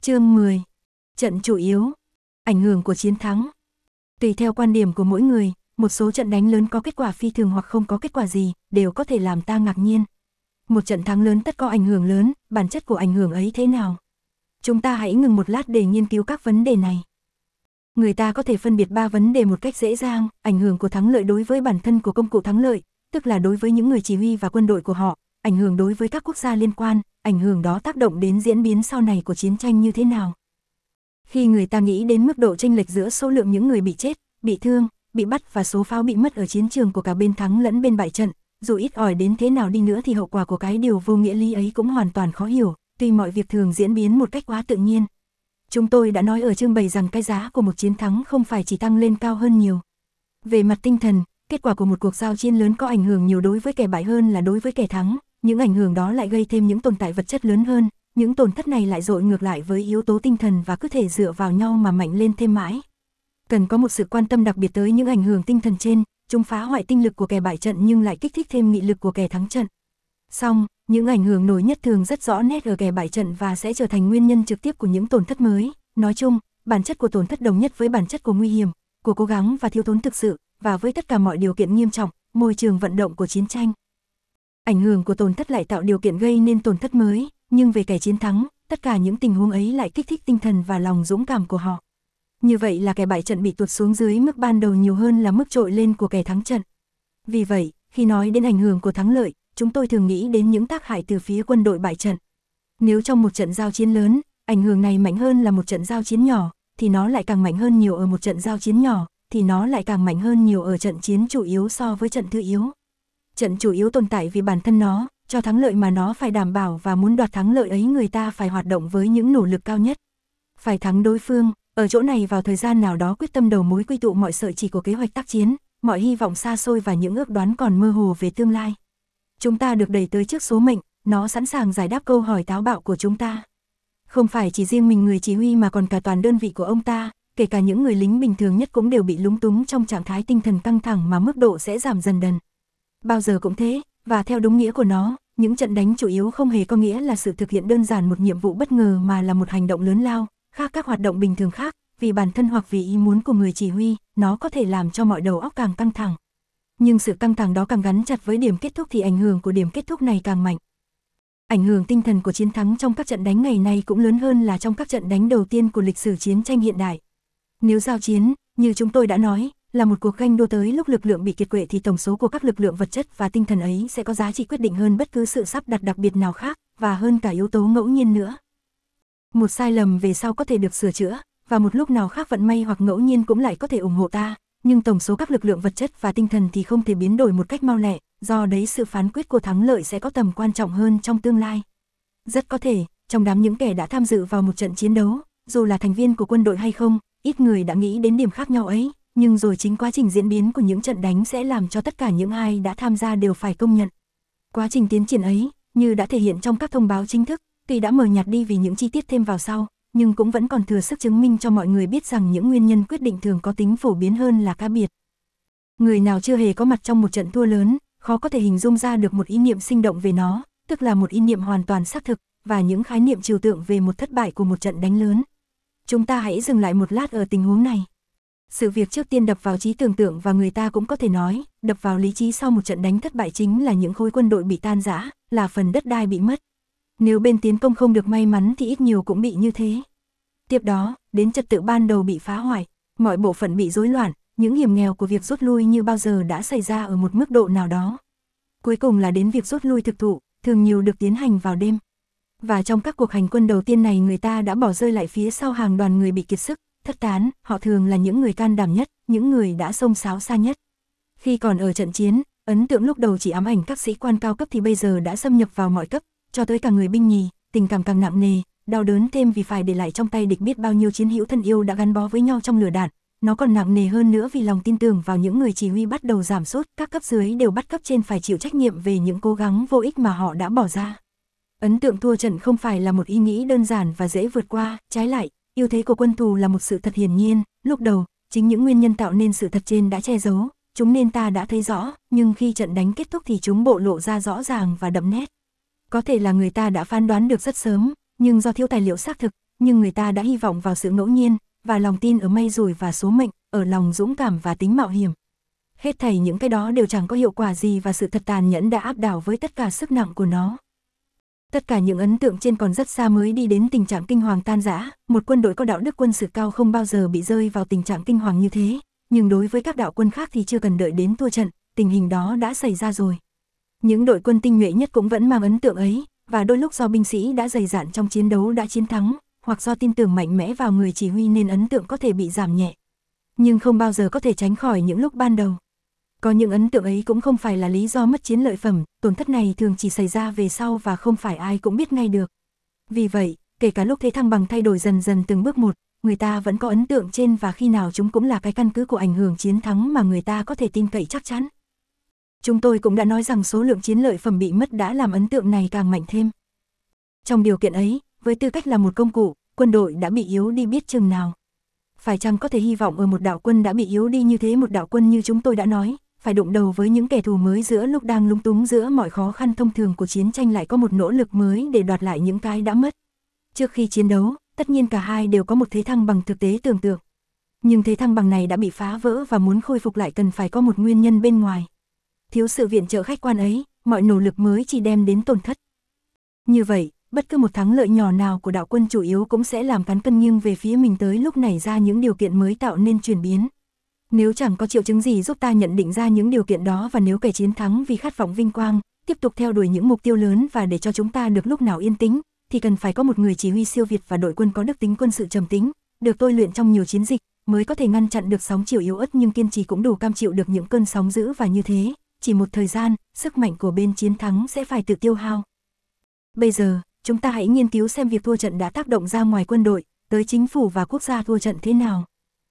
Chương 10. Trận chủ yếu. Ảnh hưởng của chiến thắng. Tùy theo quan điểm của mỗi người, một số trận đánh lớn có kết quả phi thường hoặc không có kết quả gì, đều có thể làm ta ngạc nhiên. Một trận thắng lớn tất có ảnh hưởng lớn, bản chất của ảnh hưởng ấy thế nào? Chúng ta hãy ngừng một lát để nghiên cứu các vấn đề này. Người ta có thể phân biệt 3 vấn đề một cách dễ dàng: ảnh hưởng của thắng lợi đối với bản thân của công cụ thắng lợi, tức là đối với những người chỉ huy và quân đội của họ, ảnh hưởng đối với các quốc gia liên quan, ảnh hưởng đó tác động đến diễn biến sau này của chiến tranh như thế nào. Khi người ta nghĩ đến mức độ chênh lệch giữa số lượng những người bị chết, bị thương, bị bắt và số pháo bị mất ở chiến trường của cả bên thắng lẫn bên bại trận, dù ít ỏi đến thế nào đi nữa thì hậu quả của cái điều vô nghĩa lý ấy cũng hoàn toàn khó hiểu, tuy mọi việc thường diễn biến một cách quá tự nhiên. Chúng tôi đã nói ở chương 7 rằng cái giá của một chiến thắng không phải chỉ tăng lên cao hơn nhiều. Về mặt tinh thần, kết quả của một cuộc giao chiến lớn có ảnh hưởng nhiều đối với kẻ bại hơn là đối với kẻ thắng, những ảnh hưởng đó lại gây thêm những tồn tại vật chất lớn hơn, những tổn thất này lại dội ngược lại với yếu tố tinh thần và cứ thể dựa vào nhau mà mạnh lên thêm mãi. Cần có một sự quan tâm đặc biệt tới những ảnh hưởng tinh thần trên, chúng phá hoại tinh lực của kẻ bại trận nhưng lại kích thích thêm nghị lực của kẻ thắng trận. Song, những ảnh hưởng nổi nhất thường rất rõ nét ở kẻ bại trận và sẽ trở thành nguyên nhân trực tiếp của những tổn thất mới. Nói chung, bản chất của tổn thất đồng nhất với bản chất của nguy hiểm, của cố gắng và thiếu thốn thực sự, và với tất cả mọi điều kiện nghiêm trọng, môi trường vận động của chiến tranh. Ảnh hưởng của tổn thất lại tạo điều kiện gây nên tổn thất mới, nhưng về kẻ chiến thắng, tất cả những tình huống ấy lại kích thích tinh thần và lòng dũng cảm của họ. Như vậy là kẻ bại trận bị tuột xuống dưới mức ban đầu nhiều hơn là mức trội lên của kẻ thắng trận. Vì vậy, khi nói đến ảnh hưởng của thắng lợi, chúng tôi thường nghĩ đến những tác hại từ phía quân đội bại trận. Nếu trong một trận giao chiến lớn, ảnh hưởng này mạnh hơn là một trận giao chiến nhỏ, thì nó lại càng mạnh hơn nhiều ở một trận giao chiến nhỏ, thì nó lại càng mạnh hơn nhiều ở trận chiến chủ yếu so với trận thứ yếu. Trận chủ yếu tồn tại vì bản thân nó, cho thắng lợi mà nó phải đảm bảo, và muốn đoạt thắng lợi ấy người ta phải hoạt động với những nỗ lực cao nhất. Phải thắng đối phương, ở chỗ này vào thời gian nào đó quyết tâm đầu mối quy tụ mọi sợi chỉ của kế hoạch tác chiến, mọi hy vọng xa xôi và những ước đoán còn mơ hồ về tương lai. Chúng ta được đẩy tới trước số mệnh, nó sẵn sàng giải đáp câu hỏi táo bạo của chúng ta. Không phải chỉ riêng mình người chỉ huy mà còn cả toàn đơn vị của ông ta, kể cả những người lính bình thường nhất cũng đều bị lúng túng trong trạng thái tinh thần căng thẳng mà mức độ sẽ giảm dần dần. Bao giờ cũng thế, và theo đúng nghĩa của nó, những trận đánh chủ yếu không hề có nghĩa là sự thực hiện đơn giản một nhiệm vụ bất ngờ mà là một hành động lớn lao, khác các hoạt động bình thường khác, vì bản thân hoặc vì ý muốn của người chỉ huy, nó có thể làm cho mọi đầu óc càng căng thẳng. Nhưng sự căng thẳng đó càng gắn chặt với điểm kết thúc thì ảnh hưởng của điểm kết thúc này càng mạnh. Ảnh hưởng tinh thần của chiến thắng trong các trận đánh ngày nay cũng lớn hơn là trong các trận đánh đầu tiên của lịch sử chiến tranh hiện đại. Nếu giao chiến, như chúng tôi đã nói, là một cuộc ganh đua tới lúc lực lượng bị kiệt quệ thì tổng số của các lực lượng vật chất và tinh thần ấy sẽ có giá trị quyết định hơn bất cứ sự sắp đặt đặc biệt nào khác, và hơn cả yếu tố ngẫu nhiên nữa. Một sai lầm về sau có thể được sửa chữa, và một lúc nào khác vận may hoặc ngẫu nhiên cũng lại có thể ủng hộ ta, nhưng tổng số các lực lượng vật chất và tinh thần thì không thể biến đổi một cách mau lẹ, do đấy sự phán quyết của thắng lợi sẽ có tầm quan trọng hơn trong tương lai. Rất có thể, trong đám những kẻ đã tham dự vào một trận chiến đấu, dù là thành viên của quân đội hay không, ít người đã nghĩ đến điểm khác nhau ấy, nhưng rồi chính quá trình diễn biến của những trận đánh sẽ làm cho tất cả những ai đã tham gia đều phải công nhận. Quá trình tiến triển ấy, như đã thể hiện trong các thông báo chính thức, tuy đã mờ nhạt đi vì những chi tiết thêm vào sau, nhưng cũng vẫn còn thừa sức chứng minh cho mọi người biết rằng những nguyên nhân quyết định thường có tính phổ biến hơn là cá biệt. Người nào chưa hề có mặt trong một trận thua lớn, khó có thể hình dung ra được một ý niệm sinh động về nó, tức là một ý niệm hoàn toàn xác thực, và những khái niệm trừu tượng về một thất bại của một trận đánh lớn. Chúng ta hãy dừng lại một lát ở tình huống này. Sự việc trước tiên đập vào trí tưởng tượng và người ta cũng có thể nói, đập vào lý trí sau một trận đánh thất bại chính là những khối quân đội bị tan rã, là phần đất đai bị mất. Nếu bên tiến công không được may mắn thì ít nhiều cũng bị như thế. Tiếp đó, đến trật tự ban đầu bị phá hoại, mọi bộ phận bị rối loạn, những hiểm nghèo của việc rút lui như bao giờ đã xảy ra ở một mức độ nào đó. Cuối cùng là đến việc rút lui thực thụ, thường nhiều được tiến hành vào đêm. Và trong các cuộc hành quân đầu tiên này người ta đã bỏ rơi lại phía sau hàng đoàn người bị kiệt sức, thất tán, họ thường là những người can đảm nhất, những người đã xông xáo xa nhất. Khi còn ở trận chiến, ấn tượng lúc đầu chỉ ám ảnh các sĩ quan cao cấp thì bây giờ đã xâm nhập vào mọi cấp, cho tới cả người binh nhì, tình cảm càng nặng nề, đau đớn thêm vì phải để lại trong tay địch biết bao nhiêu chiến hữu thân yêu đã gắn bó với nhau trong lửa đạn. Nó còn nặng nề hơn nữa vì lòng tin tưởng vào những người chỉ huy bắt đầu giảm sút, các cấp dưới đều bắt cấp trên phải chịu trách nhiệm về những cố gắng vô ích mà họ đã bỏ ra. Ấn tượng thua trận không phải là một ý nghĩ đơn giản và dễ vượt qua, trái lại, ưu thế của quân thù là một sự thật hiển nhiên. Lúc đầu, chính những nguyên nhân tạo nên sự thật trên đã che giấu, chúng nên ta đã thấy rõ, nhưng khi trận đánh kết thúc thì chúng bộ lộ ra rõ ràng và đậm nét. Có thể là người ta đã phán đoán được rất sớm, nhưng do thiếu tài liệu xác thực, nhưng người ta đã hy vọng vào sự ngẫu nhiên, và lòng tin ở may rủi và số mệnh, ở lòng dũng cảm và tính mạo hiểm. Hết thảy những cái đó đều chẳng có hiệu quả gì và sự thật tàn nhẫn đã áp đảo với tất cả sức nặng của nó. Tất cả những ấn tượng trên còn rất xa mới đi đến tình trạng kinh hoàng tan rã, một quân đội có đạo đức quân sự cao không bao giờ bị rơi vào tình trạng kinh hoàng như thế, nhưng đối với các đạo quân khác thì chưa cần đợi đến thua trận, tình hình đó đã xảy ra rồi. Những đội quân tinh nhuệ nhất cũng vẫn mang ấn tượng ấy, và đôi lúc do binh sĩ đã dày dạn trong chiến đấu đã chiến thắng, hoặc do tin tưởng mạnh mẽ vào người chỉ huy nên ấn tượng có thể bị giảm nhẹ. Nhưng không bao giờ có thể tránh khỏi những lúc ban đầu. Có những ấn tượng ấy cũng không phải là lý do mất chiến lợi phẩm, tổn thất này thường chỉ xảy ra về sau và không phải ai cũng biết ngay được. Vì vậy, kể cả lúc thế thăng bằng thay đổi dần dần từng bước một, người ta vẫn có ấn tượng trên và khi nào chúng cũng là cái căn cứ của ảnh hưởng chiến thắng mà người ta có thể tin cậy chắc chắn. Chúng tôi cũng đã nói rằng số lượng chiến lợi phẩm bị mất đã làm ấn tượng này càng mạnh thêm. Trong điều kiện ấy, với tư cách là một công cụ, quân đội đã bị yếu đi biết chừng nào. Phải chăng có thể hy vọng ở một đạo quân đã bị yếu đi như thế, một đạo quân như chúng tôi đã nói, phải đụng đầu với những kẻ thù mới giữa lúc đang lúng túng giữa mọi khó khăn thông thường của chiến tranh lại có một nỗ lực mới để đoạt lại những cái đã mất. Trước khi chiến đấu, tất nhiên cả hai đều có một thế thăng bằng thực tế tưởng tượng. Nhưng thế thăng bằng này đã bị phá vỡ và muốn khôi phục lại cần phải có một nguyên nhân bên ngoài. Thiếu sự viện trợ khách quan ấy, mọi nỗ lực mới chỉ đem đến tổn thất. Như vậy, bất cứ một thắng lợi nhỏ nào của đạo quân chủ yếu cũng sẽ làm cán cân nghiêng về phía mình tới lúc nảy ra những điều kiện mới tạo nên chuyển biến. Nếu chẳng có triệu chứng gì giúp ta nhận định ra những điều kiện đó và nếu kẻ chiến thắng vì khát vọng vinh quang, tiếp tục theo đuổi những mục tiêu lớn và để cho chúng ta được lúc nào yên tĩnh, thì cần phải có một người chỉ huy siêu việt và đội quân có đức tính quân sự trầm tính, được tôi luyện trong nhiều chiến dịch, mới có thể ngăn chặn được sóng chiều yếu ớt nhưng kiên trì cũng đủ cam chịu được những cơn sóng dữ và như thế, chỉ một thời gian, sức mạnh của bên chiến thắng sẽ phải tự tiêu hao. Bây giờ, chúng ta hãy nghiên cứu xem việc thua trận đã tác động ra ngoài quân đội, tới chính phủ và quốc gia thua trận thế nào.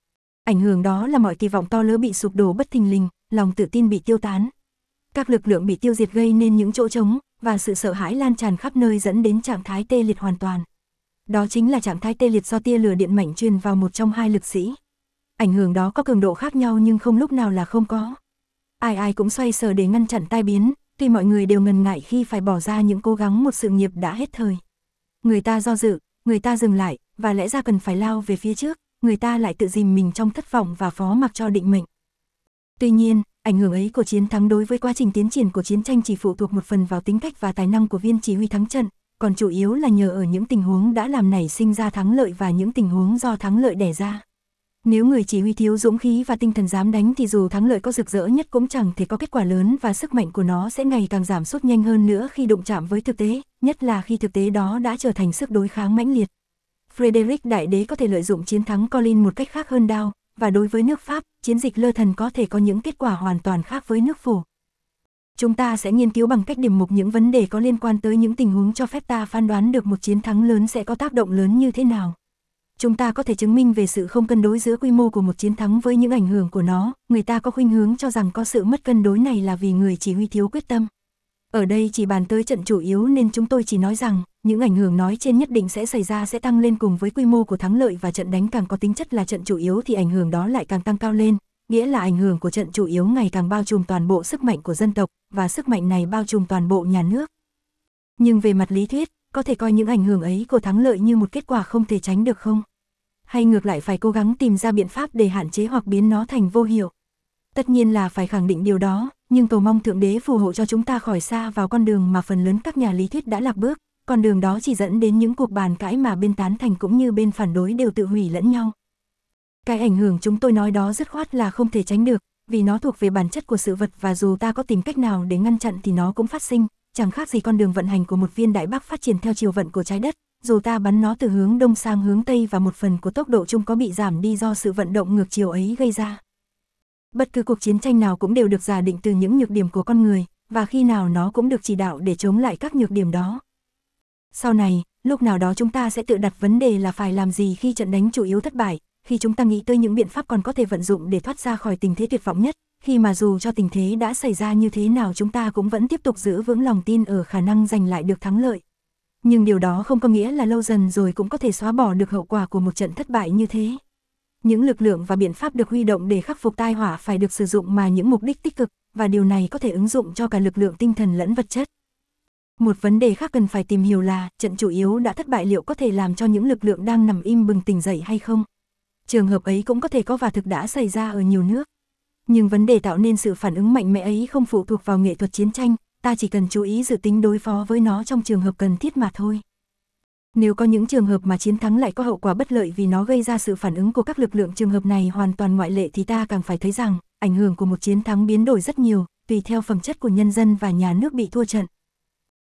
Ảnh hưởng đó là mọi kỳ vọng to lớn bị sụp đổ bất thình lình, lòng tự tin bị tiêu tán. Các lực lượng bị tiêu diệt gây nên những chỗ trống, và sự sợ hãi lan tràn khắp nơi dẫn đến trạng thái tê liệt hoàn toàn. Đó chính là trạng thái tê liệt do tia lửa điện mạnh truyền vào một trong hai lực sĩ. Ảnh hưởng đó có cường độ khác nhau nhưng không lúc nào là không có. Ai ai cũng xoay sở để ngăn chặn tai biến, tuy mọi người đều ngần ngại khi phải bỏ ra những cố gắng một sự nghiệp đã hết thời. Người ta do dự, người ta dừng lại, và lẽ ra cần phải lao về phía trước, người ta lại tự dìm mình trong thất vọng và phó mặc cho định mệnh. Tuy nhiên, ảnh hưởng ấy của chiến thắng đối với quá trình tiến triển của chiến tranh chỉ phụ thuộc một phần vào tính cách và tài năng của viên chỉ huy thắng trận, còn chủ yếu là nhờ ở những tình huống đã làm nảy sinh ra thắng lợi và những tình huống do thắng lợi đẻ ra. Nếu người chỉ huy thiếu dũng khí và tinh thần dám đánh thì dù thắng lợi có rực rỡ nhất cũng chẳng thể có kết quả lớn và sức mạnh của nó sẽ ngày càng giảm sút nhanh hơn nữa khi đụng chạm với thực tế, nhất là khi thực tế đó đã trở thành sức đối kháng mãnh liệt. Frederick Đại Đế có thể lợi dụng chiến thắng Colin một cách khác hơn Đao, và đối với nước Pháp, chiến dịch Lơ Thần có thể có những kết quả hoàn toàn khác với nước Phổ. Chúng ta sẽ nghiên cứu bằng cách điểm mục những vấn đề có liên quan tới những tình huống cho phép ta phán đoán được một chiến thắng lớn sẽ có tác động lớn như thế nào. Chúng ta có thể chứng minh về sự không cân đối giữa quy mô của một chiến thắng với những ảnh hưởng của nó, người ta có khuynh hướng cho rằng có sự mất cân đối này là vì người chỉ huy thiếu quyết tâm. Ở đây chỉ bàn tới trận chủ yếu nên chúng tôi chỉ nói rằng, những ảnh hưởng nói trên nhất định sẽ xảy ra sẽ tăng lên cùng với quy mô của thắng lợi và trận đánh càng có tính chất là trận chủ yếu thì ảnh hưởng đó lại càng tăng cao lên, nghĩa là ảnh hưởng của trận chủ yếu ngày càng bao trùm toàn bộ sức mạnh của dân tộc, và sức mạnh này bao trùm toàn bộ nhà nước. Nhưng về mặt lý thuyết, có thể coi những ảnh hưởng ấy của thắng lợi như một kết quả không thể tránh được không? Hay ngược lại phải cố gắng tìm ra biện pháp để hạn chế hoặc biến nó thành vô hiệu? Tất nhiên là phải khẳng định điều đó, nhưng cầu mong Thượng Đế phù hộ cho chúng ta khỏi xa vào con đường mà phần lớn các nhà lý thuyết đã lạc bước, con đường đó chỉ dẫn đến những cuộc bàn cãi mà bên tán thành cũng như bên phản đối đều tự hủy lẫn nhau. Cái ảnh hưởng chúng tôi nói đó dứt khoát là không thể tránh được, vì nó thuộc về bản chất của sự vật và dù ta có tìm cách nào để ngăn chặn thì nó cũng phát sinh, chẳng khác gì con đường vận hành của một viên đại bác phát triển theo chiều vận của trái đất, dù ta bắn nó từ hướng đông sang hướng tây và một phần của tốc độ chung có bị giảm đi do sự vận động ngược chiều ấy gây ra. Bất cứ cuộc chiến tranh nào cũng đều được giả định từ những nhược điểm của con người, và khi nào nó cũng được chỉ đạo để chống lại các nhược điểm đó. Sau này, lúc nào đó chúng ta sẽ tự đặt vấn đề là phải làm gì khi trận đánh chủ yếu thất bại, khi chúng ta nghĩ tới những biện pháp còn có thể vận dụng để thoát ra khỏi tình thế tuyệt vọng nhất, khi mà dù cho tình thế đã xảy ra như thế nào chúng ta cũng vẫn tiếp tục giữ vững lòng tin ở khả năng giành lại được thắng lợi. Nhưng điều đó không có nghĩa là lâu dần rồi cũng có thể xóa bỏ được hậu quả của một trận thất bại như thế. Những lực lượng và biện pháp được huy động để khắc phục tai họa phải được sử dụng mà những mục đích tích cực, và điều này có thể ứng dụng cho cả lực lượng tinh thần lẫn vật chất. Một vấn đề khác cần phải tìm hiểu là, trận chủ yếu đã thất bại liệu có thể làm cho những lực lượng đang nằm im bừng tỉnh dậy hay không? Trường hợp ấy cũng có thể có và thực đã xảy ra ở nhiều nước. Nhưng vấn đề tạo nên sự phản ứng mạnh mẽ ấy không phụ thuộc vào nghệ thuật chiến tranh, ta chỉ cần chú ý dự tính đối phó với nó trong trường hợp cần thiết mà thôi. Nếu có những trường hợp mà chiến thắng lại có hậu quả bất lợi vì nó gây ra sự phản ứng của các lực lượng, trường hợp này hoàn toàn ngoại lệ, thì ta càng phải thấy rằng, ảnh hưởng của một chiến thắng biến đổi rất nhiều, tùy theo phẩm chất của nhân dân và nhà nước bị thua trận.